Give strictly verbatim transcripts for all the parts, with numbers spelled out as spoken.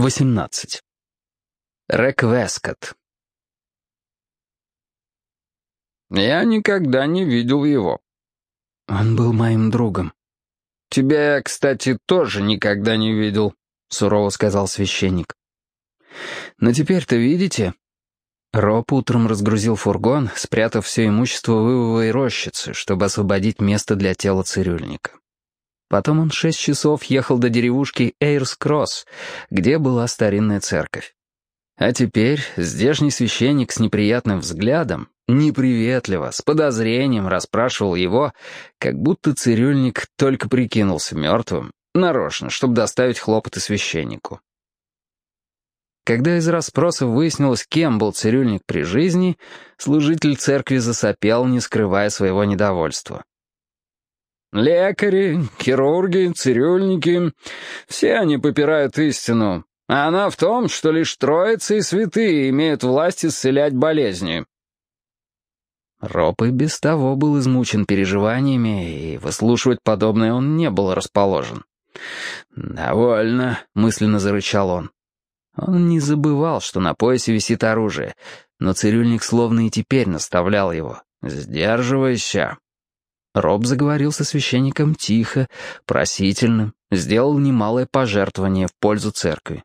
восемнадцать. Рек Вескотт. Я никогда не видел его. Он был моим другом. Тебя я, кстати, тоже никогда не видел, сурово сказал священник. Но теперь-то видите? Роб утром разгрузил фургон, спрятав все имущество в ивовой рощице, чтобы освободить место для тела цирюльника. Потом он шесть часов ехал до деревушки Эйрс-Кросс, где была старинная церковь. А теперь здешний священник с неприятным взглядом, неприветливо, с подозрением расспрашивал его, как будто цирюльник только прикинулся мертвым, нарочно, чтобы доставить хлопоты священнику. Когда из расспросов выяснилось, кем был цирюльник при жизни, служитель церкви засопел, не скрывая своего недовольства. «Лекари, хирурги, цирюльники — все они попирают истину, а она в том, что лишь троицы и святые имеют власть исцелять болезни». Роб и без того был измучен переживаниями, и выслушивать подобное он не был расположен. «Довольно», — мысленно зарычал он. Он не забывал, что на поясе висит оружие, но цирюльник словно и теперь наставлял его. «Сдерживайся». Роб заговорил со священником тихо, просительно, сделал немалое пожертвование в пользу церкви.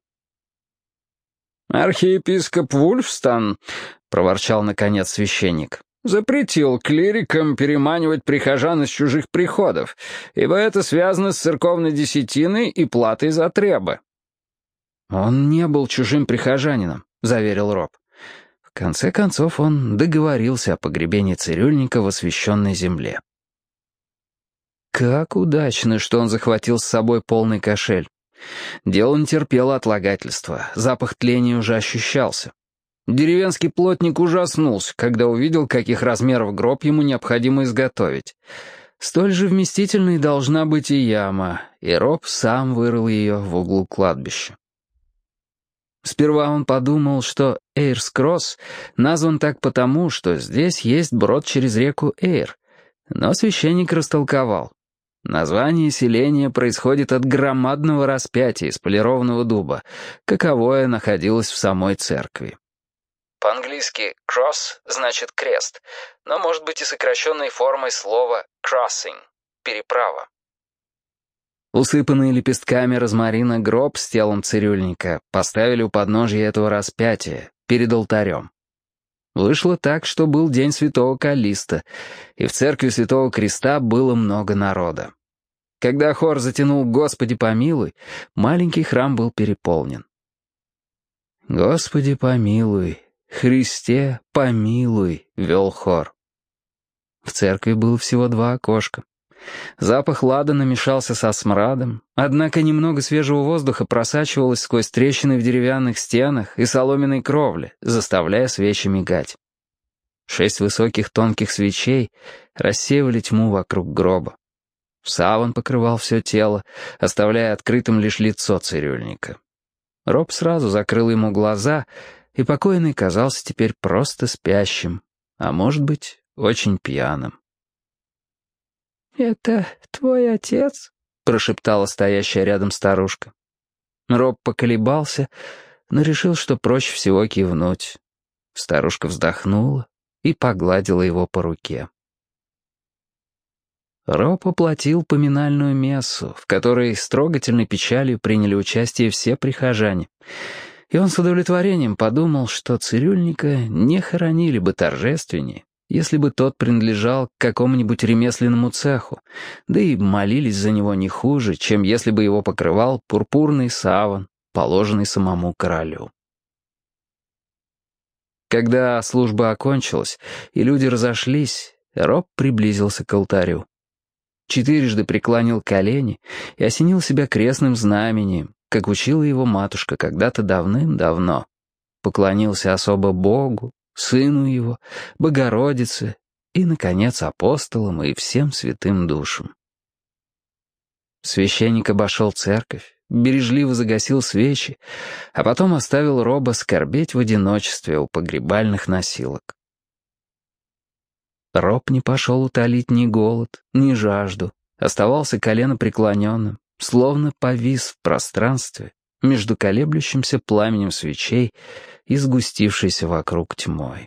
«Архиепископ Вульфстан», — проворчал наконец священник, «запретил клирикам переманивать прихожан из чужих приходов, ибо это связано с церковной десятиной и платой за требы». «Он не был чужим прихожанином», — заверил Роб. В конце концов он договорился о погребении цирюльника в освященной земле. Как удачно, что он захватил с собой полный кошель. Дело не терпело отлагательства, запах тления уже ощущался. Деревенский плотник ужаснулся, когда увидел, каких размеров гроб ему необходимо изготовить. Столь же вместительной должна быть и яма, и Роб сам вырыл ее в углу кладбища. Сперва он подумал, что Эйрс-Кросс назван так потому, что здесь есть брод через реку Эйр, но священник растолковал. Название селения происходит от громадного распятия из полированного дуба, каковое находилось в самой церкви. По-английски «cross» значит «крест», но может быть и сокращенной формой слова «crossing» — «переправа». Усыпанный лепестками розмарина гроб с телом цирюльника поставили у подножия этого распятия, перед алтарем. Вышло так, что был день святого Каллиста, и в церкви Святого Креста было много народа. Когда хор затянул «Господи помилуй», маленький храм был переполнен. «Господи помилуй, Христе помилуй», — вел хор. В церкви было всего два окошка. Запах ладана мешался со смрадом, однако немного свежего воздуха просачивалось сквозь трещины в деревянных стенах и соломенной кровле, заставляя свечи мигать. Шесть высоких тонких свечей рассеивали тьму вокруг гроба. Саван покрывал все тело, оставляя открытым лишь лицо цирюльника. Роб сразу закрыл ему глаза, и покойный казался теперь просто спящим, а может быть, очень пьяным. «Это твой отец?» — прошептала стоящая рядом старушка. Роб поколебался, но решил, что проще всего кивнуть. Старушка вздохнула и погладила его по руке. Роб оплатил поминальную мессу, в которой с трогательной печалью приняли участие все прихожане, и он с удовлетворением подумал, что цирюльника не хоронили бы торжественнее, если бы тот принадлежал к какому-нибудь ремесленному цеху, да и молились за него не хуже, чем если бы его покрывал пурпурный саван, положенный самому королю. Когда служба окончилась и люди разошлись, Роб приблизился к алтарю. Четырежды преклонил колени и осенил себя крестным знамением, как учила его матушка когда-то давным-давно. Поклонился особо Богу, Сыну Его, Богородице и, наконец, апостолам и всем святым душам. Священник обошел церковь, бережливо загасил свечи, а потом оставил Роба скорбеть в одиночестве у погребальных носилок. Роб не пошел утолить ни голод, ни жажду, оставался коленопреклоненным, словно повис в пространстве, между колеблющимся пламенем свечей и сгустившейся вокруг тьмой.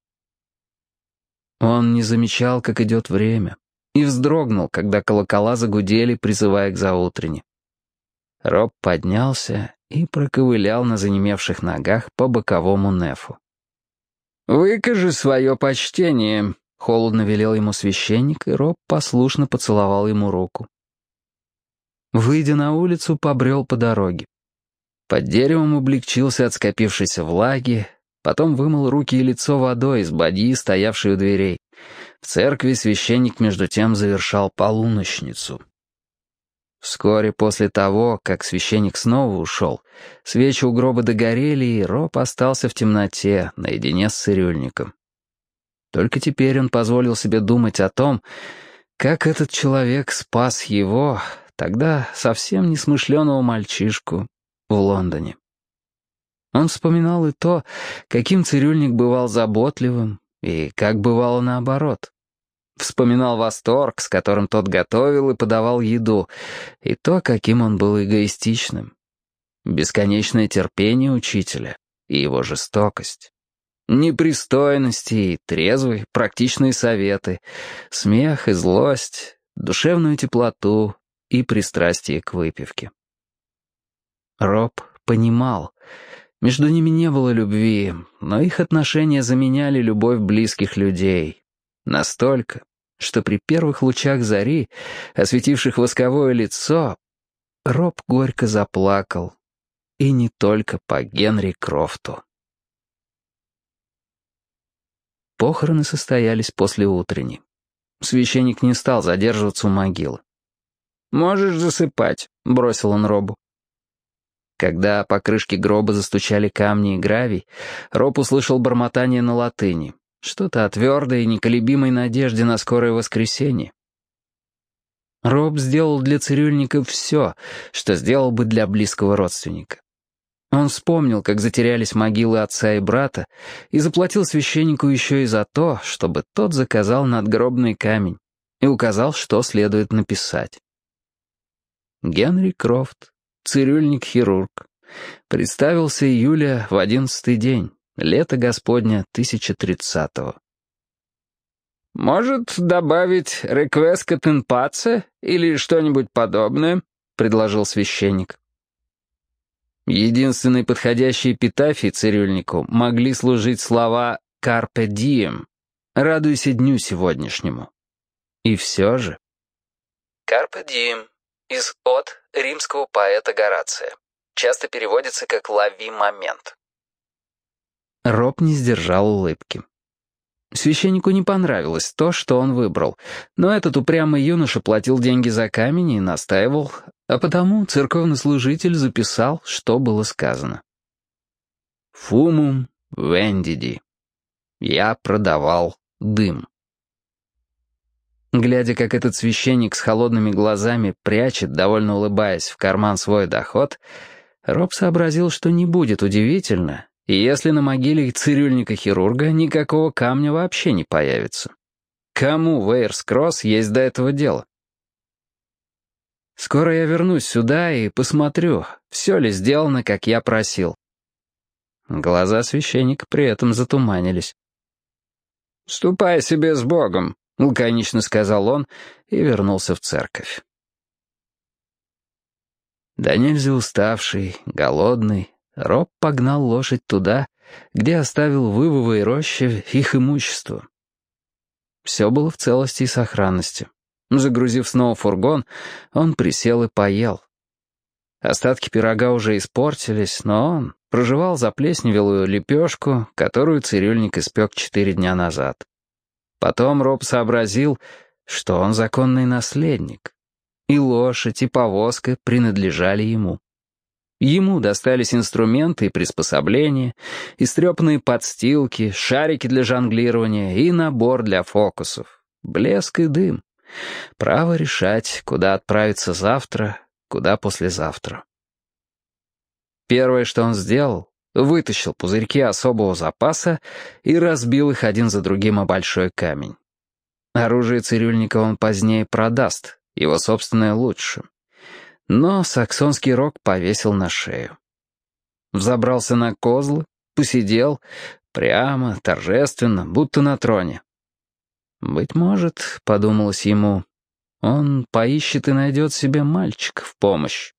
Он не замечал, как идет время, и вздрогнул, когда колокола загудели, призывая к заутрене. Роб поднялся и проковылял на занемевших ногах по боковому нефу. «Выкажи свое почтение», — холодно велел ему священник, и Роб послушно поцеловал ему руку. Выйдя на улицу, побрел по дороге. Под деревом облегчился от скопившейся влаги, потом вымыл руки и лицо водой из бадьи, стоявшей у дверей. В церкви священник между тем завершал полуночницу. Вскоре после того, как священник снова ушел, свечи у гроба догорели, и Роб остался в темноте, наедине с цирюльником. Только теперь он позволил себе думать о том, как этот человек спас его, тогда совсем несмышленого мальчишку, в Лондоне. Он вспоминал и то, каким цирюльник бывал заботливым, и как бывало наоборот. Вспоминал восторг, с которым тот готовил и подавал еду, и то, каким он был эгоистичным. Бесконечное терпение учителя и его жестокость. Непристойности и трезвые, практичные советы, смех и злость, душевную теплоту и пристрастие к выпивке. Роб понимал, между ними не было любви, но их отношения заменяли любовь близких людей. Настолько, что при первых лучах зари, осветивших восковое лицо, Роб горько заплакал. И не только по Генри Крофту. Похороны состоялись после утренней. Священник не стал задерживаться у могилы. «Можешь засыпать», — бросил он Робу. Когда по крышке гроба застучали камни и гравий, Роб услышал бормотание на латыни, что-то о твердой и неколебимой надежде на скорое воскресенье. Роб сделал для цирюльника все, что сделал бы для близкого родственника. Он вспомнил, как затерялись могилы отца и брата, и заплатил священнику еще и за то, чтобы тот заказал надгробный камень и указал, что следует написать. Генри Крофт, цирюльник-хирург, представился июля в одиннадцатый день, лето Господня тысяча тридцатого. «Может, добавить «реквескат ин паце» или что-нибудь подобное?» — предложил священник. Единственной подходящей эпитафией цирюльнику могли служить слова «carpe diem» — «радуйся дню сегодняшнему». И все же... «Carpe diem» из «От» римского поэта Горация. Часто переводится как «лови момент». Роб не сдержал улыбки. Священнику не понравилось то, что он выбрал, но этот упрямый юноша платил деньги за камень и настаивал, а потому церковный служитель записал, что было сказано. «Фумум вендиди». Я продавал дым. Глядя, как этот священник с холодными глазами прячет, довольно улыбаясь, в карман свой доход, Роб сообразил, что не будет удивительно, если на могиле цирюльника-хирурга никакого камня вообще не появится. Кому в Эйрс-Кросс есть до этого дело? Скоро я вернусь сюда и посмотрю, все ли сделано, как я просил. Глаза священника при этом затуманились. «Ступай себе с Богом», — лаконично сказал он и вернулся в церковь. Да нельзя уставший, голодный, Роб погнал лошадь туда, где оставил в ивовой роще их имущество. Все было в целости и сохранности. Загрузив снова фургон, он присел и поел. Остатки пирога уже испортились, но он прожевал заплесневелую лепешку, которую цирюльник испек четыре дня назад. Потом Роб сообразил, что он законный наследник, и лошадь, и повозка принадлежали ему. Ему достались инструменты и приспособления, истрепанные подстилки, шарики для жонглирования и набор для фокусов, блеск и дым. Право решать, куда отправиться завтра, куда послезавтра. Первое, что он сделал, вытащил пузырьки особого запаса и разбил их один за другим о большой камень. Оружие цирюльника он позднее продаст, его собственное лучше. Но саксонский рог повесил на шею. взобрался на козлы, посидел, прямо, торжественно, будто на троне. «Быть может, — подумалось ему, — он поищет и найдет себе мальчика в помощь».